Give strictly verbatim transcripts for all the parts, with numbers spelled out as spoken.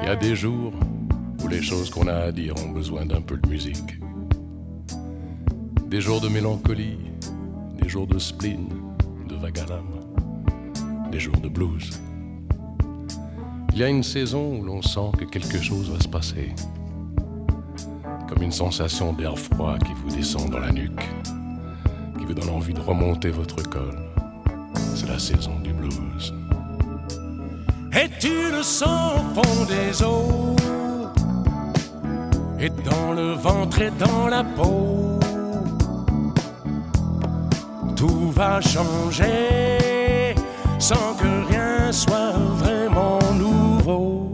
y a des jours où les choses qu'on a à dire ont besoin d'un peu de musique. Des jours de mélancolie, des jours de spleen, de vague à l'âme, des jours de blues. Il y a une saison où l'on sent que quelque chose va se passer, comme une sensation d'air froid qui vous descend dans la nuque, qui vous donne envie de remonter votre col. C'est la saison du blues. Et tu le sens au fond des eaux, et dans le ventre et dans la peau. Tout va changer sans que rien soit vraiment nouveau.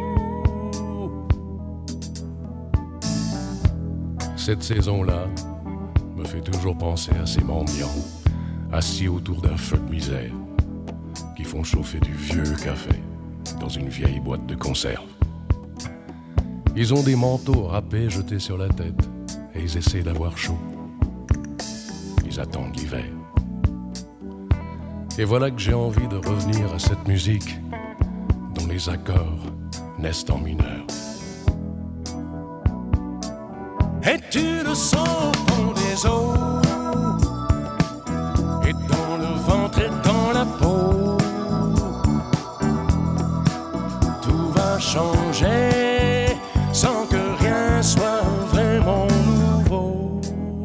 Cette saison-là me fait toujours penser à ces mendiants assis autour d'un feu de misère qui font chauffer du vieux café dans une vieille boîte de conserve. Ils ont des manteaux râpés jetés sur la tête et ils essaient d'avoir chaud. Ils attendent l'hiver. Et voilà que j'ai envie de revenir à cette musique dont les accords naissent en mineur. Et tu le sens au fond des eaux, et dans le ventre et dans la peau. Tout va changer sans que rien soit vraiment nouveau.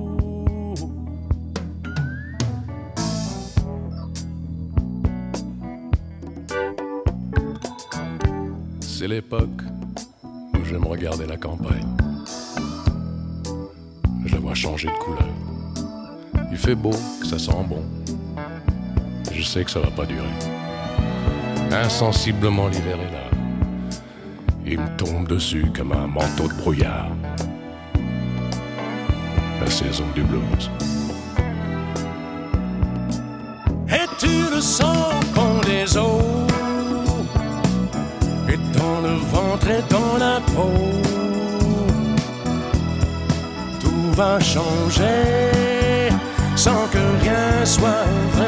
C'est l'époque où j'aime regarder la campagne. Je la vois changer de couleur. Il fait beau, ça sent bon. Je sais que ça va pas durer. Insensiblement, l'hiver est là. Il me tombe dessus comme un manteau de brouillard. La saison du blues. Et tu le sens au fond des eaux, et dans le ventre et dans la peau. Tout va changer sans que rien soit vrai.